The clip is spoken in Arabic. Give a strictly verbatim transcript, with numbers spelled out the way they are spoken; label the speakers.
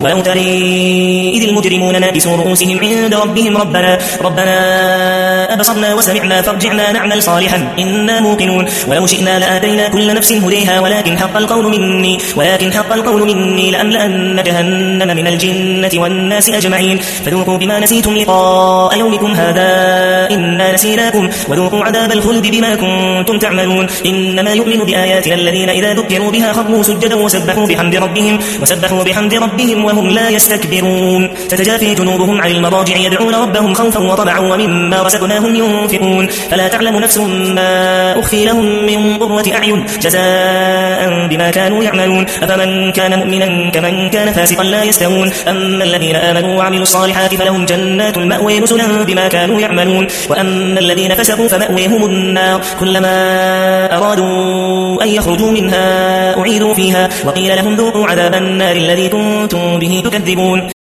Speaker 1: ولو ترى إذ المجرمون ناكسوا رؤوسهم عند ربهم ربنا ربنا أبصرنا وسمعنا فارجعنا نعمل صالحا إنا موقنون ولو شئنا لآتينا كل نفس هديها ولكن حق القول مني ولكن حق القول مني لأملأن جهنم من الجنة والناس أجمعين فذوقوا بما نسيتم لقاء يومكم هذا إنا نسيناكم وذوقوا عذاب الخلد بما كنتم تعملون إنما يؤمن بآياتنا الذين إذا ذكروا بها خروا سجدا وسبحوا بحمد ربهم وسبحوا بحمد ربهم وهم لا يستكبرون تتجافي جنوبهم عن المضاجع يدعون ربهم خوفا وطمعا ومما رزقناهم ينفقون فلا تعلم نفس ما أخفي لهم من قرة أعين جزاء بما كانوا يعملون أفمن كان مؤمنا كمن كان فاسقا لا يستوون أما الذين آمنوا وعملوا الصالحات فلهم جنات المأوى نزلا بما كانوا يعملون وأما الذين فسقوا فمأويهم النار كلما أرادوا أن يخرجوا منها أعيدوا فيها وقيل لهم ذوقوا عذاب النار الذي كنتم به تكذبون